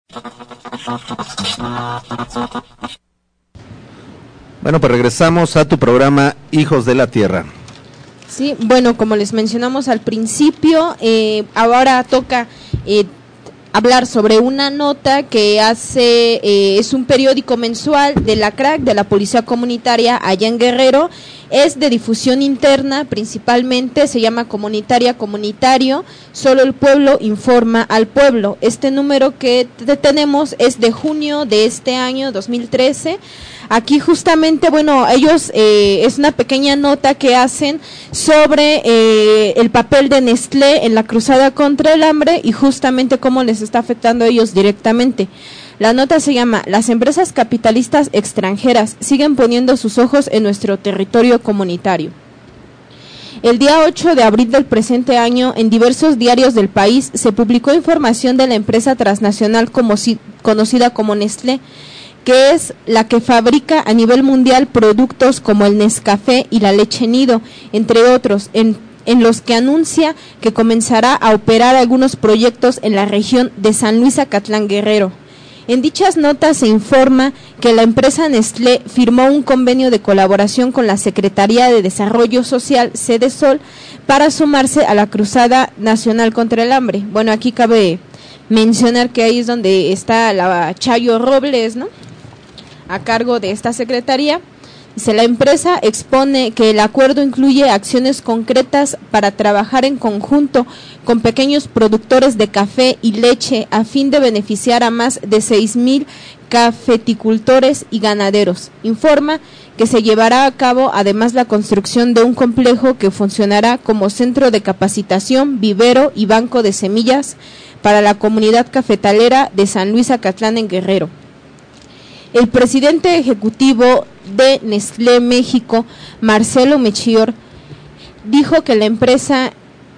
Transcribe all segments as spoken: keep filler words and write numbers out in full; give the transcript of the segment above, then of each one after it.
Bueno, pues regresamos a tu programa Hijos de la Tierra. Sí, bueno, como les mencionamos al principio, eh, ahora toca eh, hablar sobre una nota que hace, eh, es un periódico mensual de la C R A C, de la Policía Comunitaria allá en Guerrero. Es de difusión interna principalmente, se llama Comunitaria Comunitario, solo el pueblo informa al pueblo. Este número que te tenemos es de junio de este año, dos mil trece. Aquí justamente, bueno, ellos, eh, es una pequeña nota que hacen sobre eh, el papel de Nestlé en la cruzada contra el hambre y justamente cómo les está afectando a ellos directamente. La nota se llama "Las empresas capitalistas extranjeras siguen poniendo sus ojos en nuestro territorio comunitario". El día ocho de abril del presente año, en diversos diarios del país, se publicó información de la empresa transnacional como si, conocida como Nestlé, que es la que fabrica a nivel mundial productos como el Nescafé y la leche nido, entre otros, en, en los que anuncia que comenzará a operar algunos proyectos en la región de San Luis Acatlán Guerrero. En dichas notas se informa que la empresa Nestlé firmó un convenio de colaboración con la Secretaría de Desarrollo Social, Sedesol, para sumarse a la Cruzada Nacional contra el Hambre. Bueno, aquí cabe mencionar que ahí es donde está la Chayo Robles, ¿no?, a cargo de esta secretaría. Dice, la empresa expone que el acuerdo incluye acciones concretas para trabajar en conjunto con pequeños productores de café y leche a fin de beneficiar a más de seis mil cafeticultores y ganaderos. Informa que se llevará a cabo además la construcción de un complejo que funcionará como centro de capacitación, vivero y banco de semillas para la comunidad cafetalera de San Luis Acatlán en Guerrero. El presidente ejecutivo de Nestlé México, Marcelo Melchior, dijo que la empresa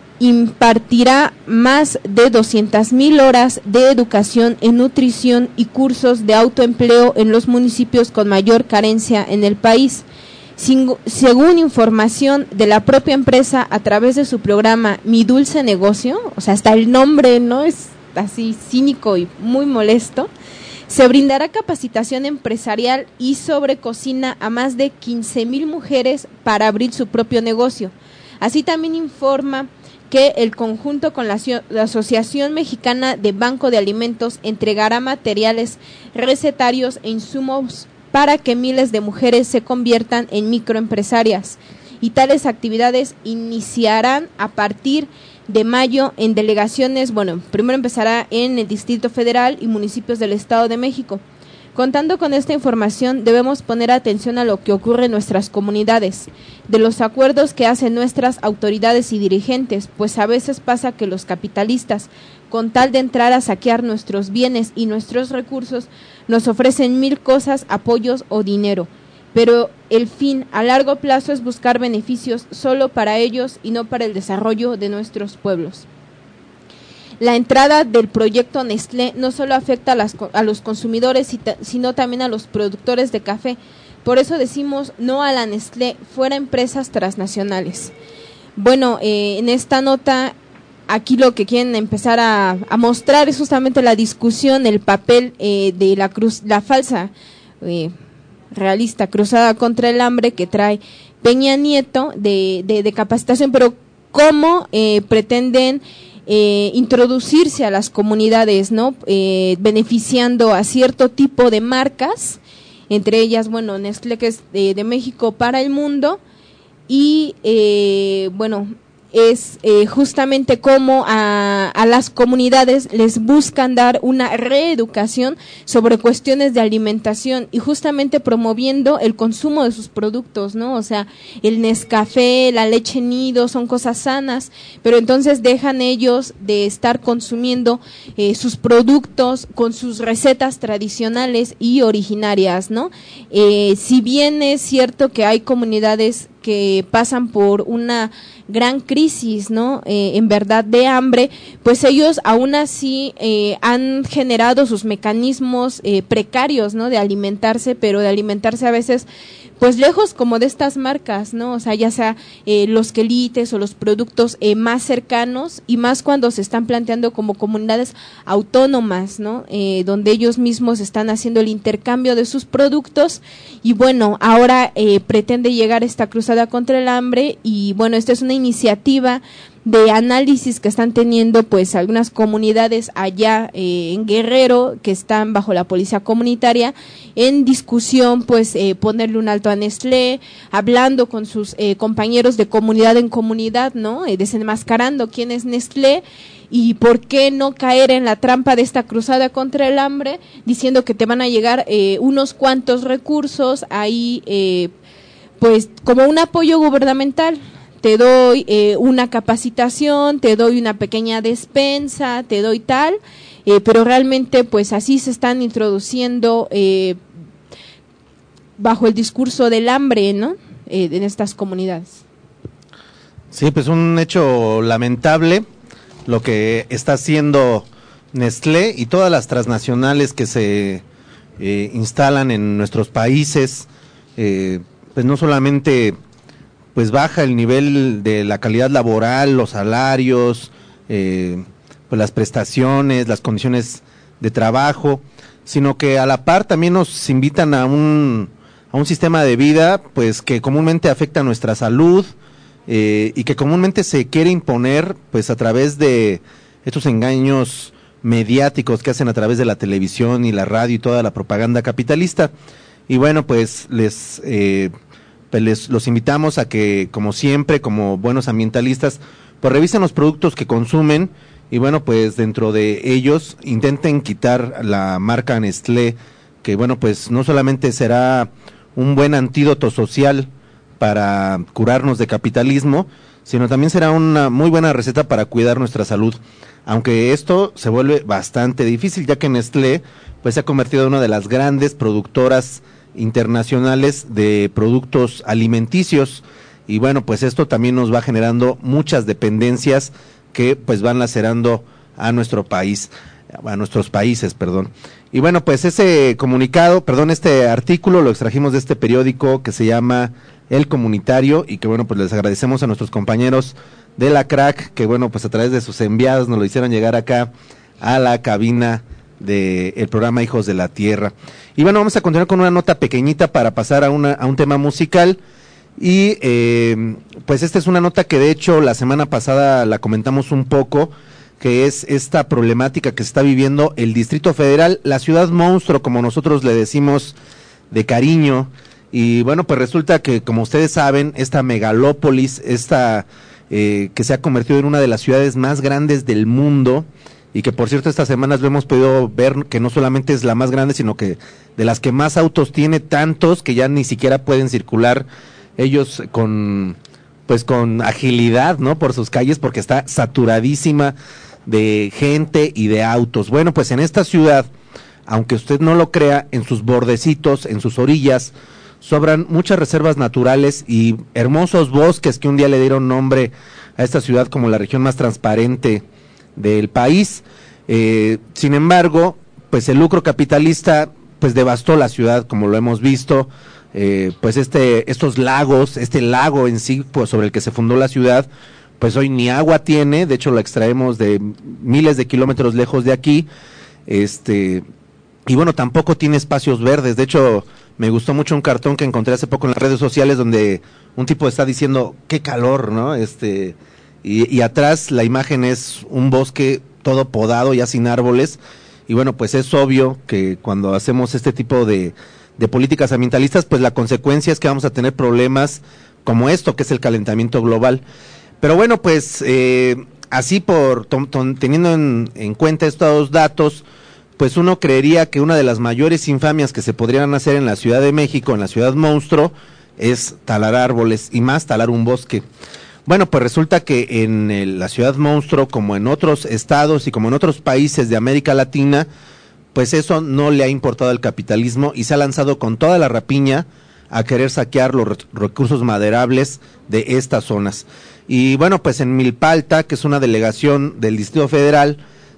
impartirá más de doscientas mil horas de educación en nutrición y cursos de autoempleo en los municipios con mayor carencia en el país. Sin, según información de la propia empresa a través de su programa Mi Dulce Negocio, o sea, hasta el nombre, ¿no?, es así cínico y muy molesto. Se brindará capacitación empresarial y sobre cocina a más de quince mil mujeres para abrir su propio negocio. Así también informa que el conjunto con la, la Asociación Mexicana de Banco de Alimentos entregará materiales recetarios e insumos para que miles de mujeres se conviertan en microempresarias. Y tales actividades iniciarán a partir de mayo en delegaciones, bueno, primero empezará en el Distrito Federal y municipios del Estado de México. Contando con esta información, debemos poner atención a lo que ocurre en nuestras comunidades, de los acuerdos que hacen nuestras autoridades y dirigentes, pues a veces pasa que los capitalistas, con tal de entrar a saquear nuestros bienes y nuestros recursos, nos ofrecen mil cosas, apoyos o dinero. Pero el fin a largo plazo es buscar beneficios solo para ellos y no para el desarrollo de nuestros pueblos. La entrada del proyecto Nestlé no solo afecta a, las, a los consumidores, sino también a los productores de café. Por eso decimos no a la Nestlé, fuera empresas transnacionales. Bueno, eh, en esta nota, aquí lo que quieren empezar a, a mostrar es justamente la discusión, el papel eh, de la cruz, la falsa eh, realista cruzada contra el hambre que trae Peña Nieto de, de, de capacitación, pero cómo eh, pretenden eh, introducirse a las comunidades, ¿no? Eh, beneficiando a cierto tipo de marcas, entre ellas, bueno, Nestlé, que es de, de México para el mundo, y eh, bueno, es eh, justamente cómo a, a las comunidades les buscan dar una reeducación sobre cuestiones de alimentación y justamente promoviendo el consumo de sus productos, ¿no? O sea, el Nescafé, la leche nido son cosas sanas, pero entonces dejan ellos de estar consumiendo eh, sus productos con sus recetas tradicionales y originarias, ¿no? Eh, si bien es cierto que hay comunidades que pasan por una gran crisis, ¿no? Eh, en verdad de hambre, pues ellos aún así eh, han generado sus mecanismos eh, precarios, ¿no? De alimentarse, pero de alimentarse a veces pues lejos como de estas marcas, ¿no? O sea, ya sea eh, los quelites o los productos eh, más cercanos, y más cuando se están planteando como comunidades autónomas, ¿no? Eh, donde ellos mismos están haciendo el intercambio de sus productos, y bueno, ahora eh, pretende llegar esta cruzada contra el hambre, y bueno, esta es una iniciativa de análisis que están teniendo pues algunas comunidades allá eh, en Guerrero, que están bajo la policía comunitaria, en discusión pues eh, ponerle un alto a Nestlé, hablando con sus eh, compañeros de comunidad en comunidad, ¿no? Eh, desenmascarando quién es Nestlé y por qué no caer en la trampa de esta cruzada contra el hambre, diciendo que te van a llegar eh, unos cuantos recursos ahí eh, pues como un apoyo gubernamental. Te doy eh, una capacitación, te doy una pequeña despensa, te doy tal, eh, pero realmente pues así se están introduciendo eh, bajo el discurso del hambre, ¿no? Eh, en estas comunidades. Sí, pues un hecho lamentable lo que está haciendo Nestlé y todas las transnacionales que se eh, instalan en nuestros países, eh, pues no solamente pues baja el nivel de la calidad laboral, los salarios, eh, pues las prestaciones, las condiciones de trabajo, sino que a la par también nos invitan a un a un sistema de vida pues que comúnmente afecta nuestra salud eh, y que comúnmente se quiere imponer pues a través de estos engaños mediáticos que hacen a través de la televisión y la radio y toda la propaganda capitalista. Y bueno, pues les eh, pues les los invitamos a que, como siempre, como buenos ambientalistas, pues revisen los productos que consumen y bueno, pues dentro de ellos intenten quitar la marca Nestlé, que bueno, pues no solamente será un buen antídoto social para curarnos de capitalismo, sino también será una muy buena receta para cuidar nuestra salud, aunque esto se vuelve bastante difícil, ya que Nestlé pues se ha convertido en una de las grandes productoras internacionales de productos alimenticios, y bueno, pues esto también nos va generando muchas dependencias que pues van lacerando a nuestro país, a nuestros países, perdón. Y bueno, pues ese comunicado, perdón, este artículo lo extrajimos de este periódico que se llama El Comunitario, y que bueno, pues les agradecemos a nuestros compañeros de la Crack, que bueno, pues a través de sus enviados nos lo hicieron llegar acá a la cabina del de programa Hijos de la Tierra. Y bueno, vamos a continuar con una nota pequeñita para pasar a, una, a un tema musical, y eh, pues esta es una nota que de hecho la semana pasada la comentamos un poco, que es esta problemática que se está viviendo el Distrito Federal, la ciudad monstruo, como nosotros le decimos de cariño. Y bueno, pues resulta que, como ustedes saben, esta megalópolis, esta eh, que se ha convertido en una de las ciudades más grandes del mundo, y que por cierto estas semanas lo hemos podido ver que no solamente es la más grande, sino que de las que más autos tiene, tantos que ya ni siquiera pueden circular ellos con pues con agilidad, ¿no? Por sus calles, porque está saturadísima de gente y de autos. Bueno, pues en esta ciudad, aunque usted no lo crea, en sus bordecitos, en sus orillas, sobran muchas reservas naturales y hermosos bosques que un día le dieron nombre a esta ciudad como la región más transparente del país. Eh, sin embargo, pues el lucro capitalista pues devastó la ciudad, como lo hemos visto. Eh, pues este estos lagos, este lago en sí, pues sobre el que se fundó la ciudad, pues hoy ni agua tiene. De hecho lo extraemos de miles de kilómetros lejos de aquí, este y bueno, tampoco tiene espacios verdes. De hecho, me gustó mucho un cartón que encontré hace poco en las redes sociales donde un tipo está diciendo qué calor, ¿no? Este Y, y atrás la imagen es un bosque todo podado, ya sin árboles, y bueno, pues es obvio que cuando hacemos este tipo de, de políticas ambientalistas, pues la consecuencia es que vamos a tener problemas como esto, que es el calentamiento global. Pero bueno, pues eh, así por ton, ton, teniendo en, en cuenta estos datos, pues uno creería que una de las mayores infamias que se podrían hacer en la Ciudad de México, en la ciudad monstruo, es talar árboles, y más talar un bosque. Bueno, pues resulta que en el, la ciudad monstruo, como en otros estados y como en otros países de América Latina, pues eso no le ha importado al capitalismo y se ha lanzado con toda la rapiña a querer saquear los recursos maderables de estas zonas. Y bueno, pues en Milpa Alta, que es una delegación del Distrito Federal,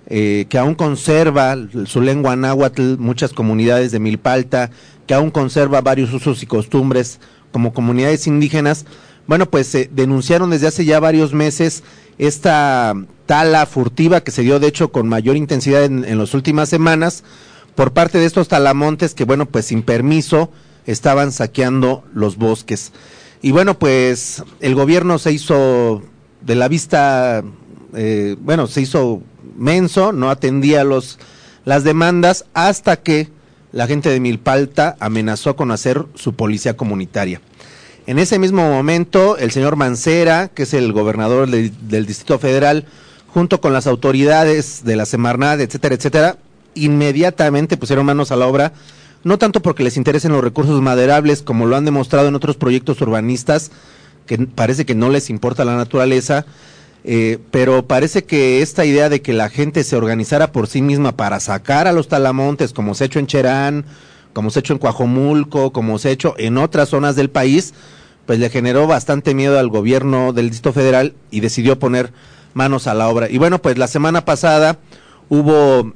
eh, que aún conserva su lengua náhuatl, muchas comunidades de Milpalta, que aún conserva varios usos y costumbres como comunidades indígenas, bueno, pues eh, denunciaron desde hace ya varios meses esta tala furtiva que se dio de hecho con mayor intensidad en, en las últimas semanas por parte de estos talamontes que, bueno, pues sin permiso estaban saqueando los bosques. Y bueno, pues el gobierno se hizo de la vista, eh, bueno, se hizo menso, no atendía los las demandas hasta que la gente de Milpalta amenazó con hacer su policía comunitaria. En ese mismo momento, el señor Mancera, que es el gobernador de, del Distrito Federal, junto con las autoridades de la Semarnat, etcétera, etcétera, inmediatamente pusieron manos a la obra, no tanto porque les interesen los recursos maderables, como lo han demostrado en otros proyectos urbanistas, que parece que no les importa la naturaleza, eh, pero parece que esta idea de que la gente se organizara por sí misma para sacar a los talamontes, como se ha hecho en Cherán, como se ha hecho en Coajomulco, como se ha hecho en otras zonas del país, pues le generó bastante miedo al gobierno del Distrito Federal y decidió poner manos a la obra. Y bueno, pues la semana pasada hubo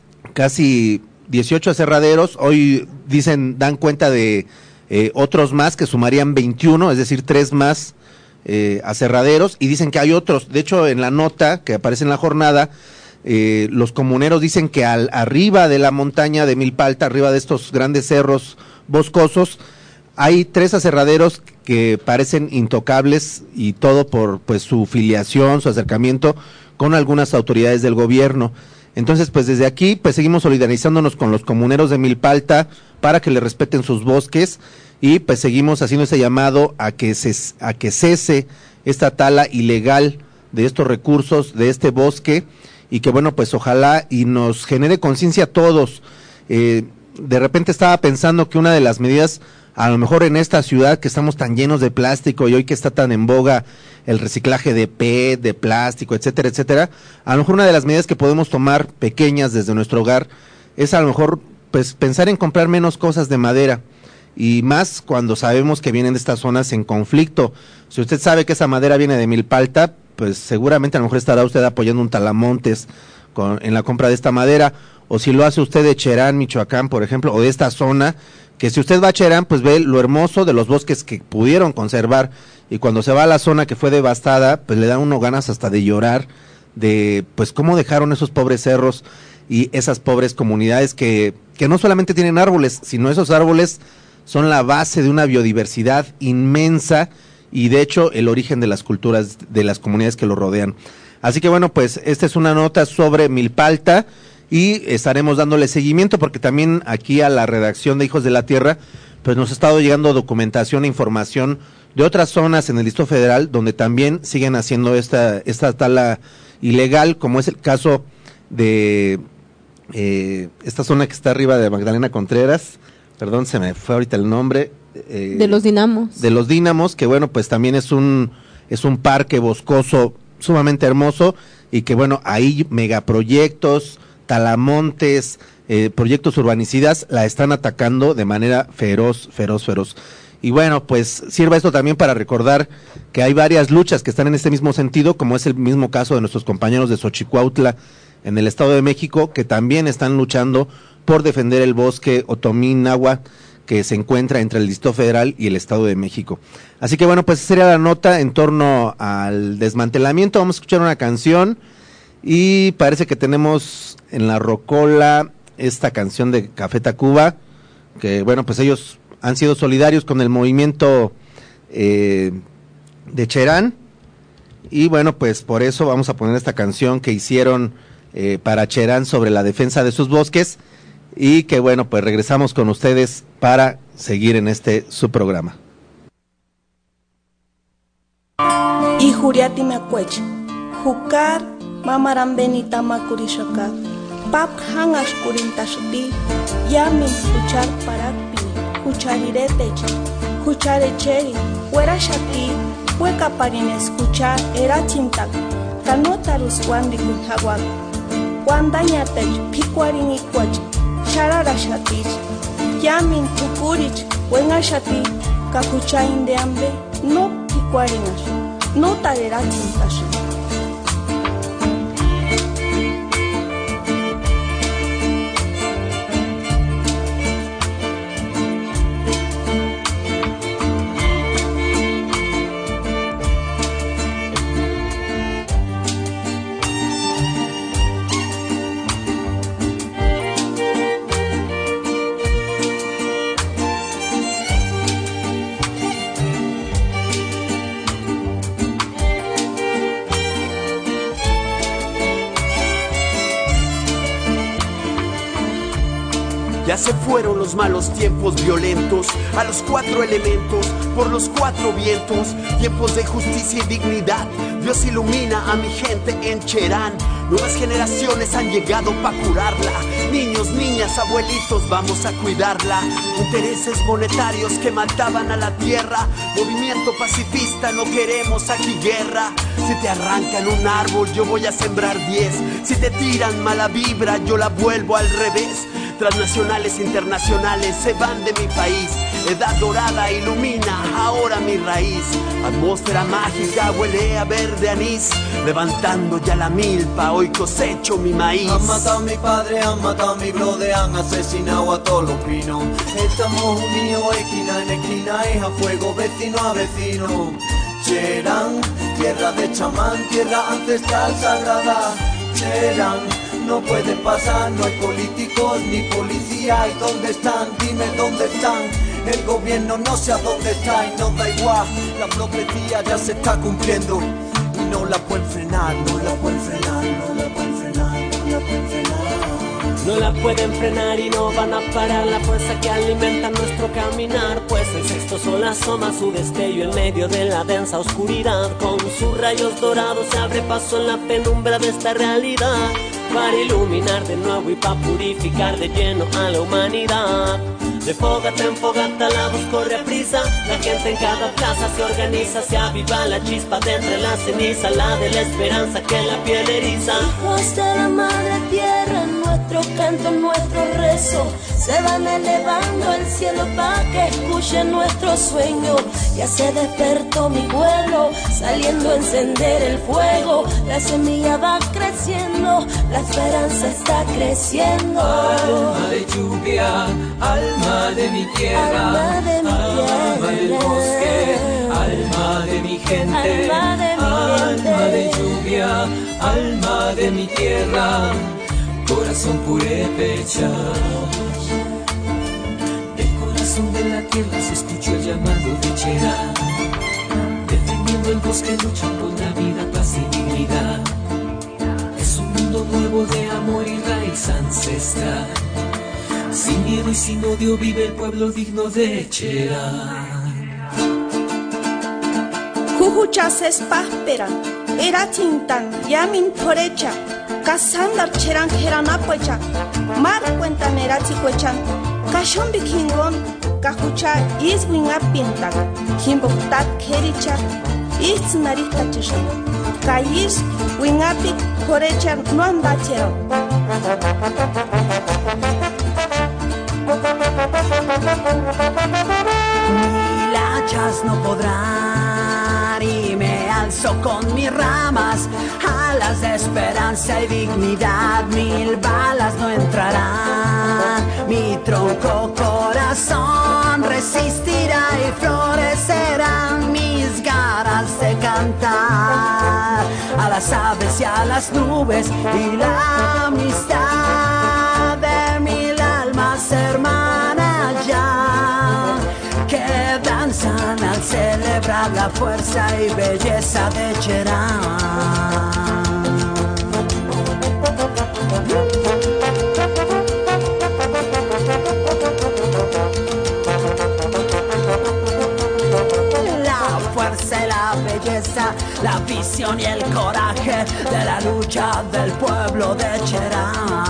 casi dieciocho aserraderos, hoy dicen, dan cuenta de eh, otros más que sumarían veintiuno, es decir, tres más eh, aserraderos, y dicen que hay otros. De hecho, en la nota que aparece en la jornada, Eh, los comuneros dicen que al, arriba de la montaña de Milpalta, arriba de estos grandes cerros boscosos, hay tres aserraderos que parecen intocables, y todo por pues su filiación, su acercamiento con algunas autoridades del gobierno. Entonces, pues desde aquí pues seguimos solidarizándonos con los comuneros de Milpalta para que le respeten sus bosques, y pues seguimos haciendo ese llamado a que se a que cese esta tala ilegal de estos recursos, de este bosque, y que bueno, pues ojalá y nos genere conciencia a todos. Eh, de repente estaba pensando que una de las medidas, a lo mejor en esta ciudad que estamos tan llenos de plástico y hoy que está tan en boga el reciclaje de P E T, de plástico, etcétera, etcétera, a lo mejor una de las medidas que podemos tomar pequeñas desde nuestro hogar es a lo mejor pues pensar en comprar menos cosas de madera, y más cuando sabemos que vienen de estas zonas en conflicto. Si usted sabe que esa madera viene de Milpalta, pues seguramente a lo mejor estará usted apoyando un talamontes con, en la compra de esta madera, o si lo hace usted de Cherán, Michoacán, por ejemplo, o de esta zona, que si usted va a Cherán, pues ve lo hermoso de los bosques que pudieron conservar, y cuando se va a la zona que fue devastada, pues le da uno ganas hasta de llorar, de pues cómo dejaron esos pobres cerros y esas pobres comunidades que, que no solamente tienen árboles, sino esos árboles son la base de una biodiversidad inmensa, y de hecho el origen de las culturas de las comunidades que lo rodean. Así que bueno, pues esta es una nota sobre Milpalta, y estaremos dándole seguimiento porque también aquí a la redacción de Hijos de la Tierra pues nos ha estado llegando documentación e información de otras zonas en el Distrito Federal donde también siguen haciendo esta esta tala ilegal, como es el caso de eh, esta zona que está arriba de Magdalena Contreras, perdón, se me fue ahorita el nombre, Eh, de los Dinamos. De los Dinamos, que bueno, pues también es un es un parque boscoso sumamente hermoso, y que bueno, ahí megaproyectos, talamontes, eh, proyectos urbanicidas la están atacando de manera feroz, feroz, feroz. Y bueno, pues sirva esto también para recordar que hay varias luchas que están en este mismo sentido, como es el mismo caso de nuestros compañeros de Xochicuautla en el Estado de México, que también están luchando por defender el bosque otomí náhuatl que se encuentra entre el Distrito Federal y el Estado de México. Así que bueno, pues esa sería la nota en torno al desmantelamiento. Vamos a escuchar una canción, y parece que tenemos en la rocola esta canción de Café Tacuba, que bueno, pues ellos han sido solidarios con el movimiento eh, de Cherán, y bueno, pues por eso vamos a poner esta canción que hicieron eh, para Cherán sobre la defensa de sus bosques. Y que bueno, pues regresamos con ustedes para seguir en este su programa. Y Juriati me acuech, Jucar, Mamaram Benita Makurishaka, Pap Hangash Kurintashti, Yamin Juchar Parapi, Juchariretech, Jucharecheri, Huera Shati, Hueca Parine escuchar, era Chintak, Canotarus Wandi Kunhawak, Wandañatech, Picuarin y Cuach. Charara shatich, yamin tukurich, buena shati, kakuchain de hambre, no picuarinas, no talerachintas. Ya se fueron los malos tiempos violentos, a los cuatro elementos, por los cuatro vientos, tiempos de justicia y dignidad. Dios ilumina a mi gente en Cherán. Nuevas generaciones han llegado para curarla. Niños, niñas, abuelitos, vamos a cuidarla. Intereses monetarios que mataban a la tierra. Movimiento pacifista, no queremos aquí guerra. Si te arrancan un árbol, yo voy a sembrar diez. Si te tiran mala vibra, yo la vuelvo al revés. Transnacionales, internacionales se van de mi país. Edad dorada ilumina ahora mi raíz. Atmósfera mágica huele a verde anís. Levantando ya la milpa, hoy cosecho mi maíz. Han matado a mi padre, han matado a mi brother, han asesinado a todos los pinos. Estamos unidos esquina en esquina, es a fuego, vecino a vecino. Cherán, tierra de chamán, tierra ancestral sagrada. Cherán, no pueden pasar, no hay políticos ni policía. ¿Y dónde están? Dime dónde están. El gobierno no sé a dónde está y nos da igual. La profecía ya se está cumpliendo y no la pueden frenar, no la pueden frenar, no la pueden frenar, no la pueden frenar. No la pueden frenar y no van a parar la fuerza que alimenta nuestro caminar. Pues el sexto sol asoma su destello en medio de la densa oscuridad. Con sus rayos dorados se abre paso en la penumbra de esta realidad, para iluminar de nuevo y para purificar de lleno a la humanidad. De fogata en fogata la voz corre a prisa. La gente en cada plaza se organiza, se aviva la chispa de entre la ceniza, la de la esperanza que la piel eriza. Hijos de la madre tierra, nuestro canto, nuestro rezo, se van elevando al cielo para que escuchen nuestro sueño. Ya se despertó mi vuelo, saliendo a encender el fuego. La semilla va creciendo, la esperanza está creciendo. Alma de lluvia, alma de mi tierra, alma, de mi tierra, alma del bosque, alma de mi gente, alma de, mi gente. Alma de lluvia, alma de mi tierra, corazón purépecha. Del corazón de la tierra se escuchó el llamado de Cherán, defendiendo el bosque, luchan por la vida, paz y dignidad. Es un mundo nuevo de amor y raíz ancestral. Sin miedo y sin odio vive el pueblo digno de Cherán. Jujuchas espasperan, era tintan, yamin porecha, casandar Cherán jeranapocha, mar cuentan era ticuechan, cachon bikingon, cajucha iswin apintan, kimboktat kericha, is narita chishan, kayis winapik porecha no andachero. Mil hachas no podrán y me alzo con mis ramas, alas de esperanza y dignidad, mil balas no entrarán. Mi tronco corazón resistirá y florecerán mis ganas de cantar a las aves y a las nubes y la amistad de mil almas hermanas ya, que danzan al celebrar la fuerza y belleza de Cherán. La fuerza y la belleza, la visión y el coraje de la lucha del pueblo de Cherán.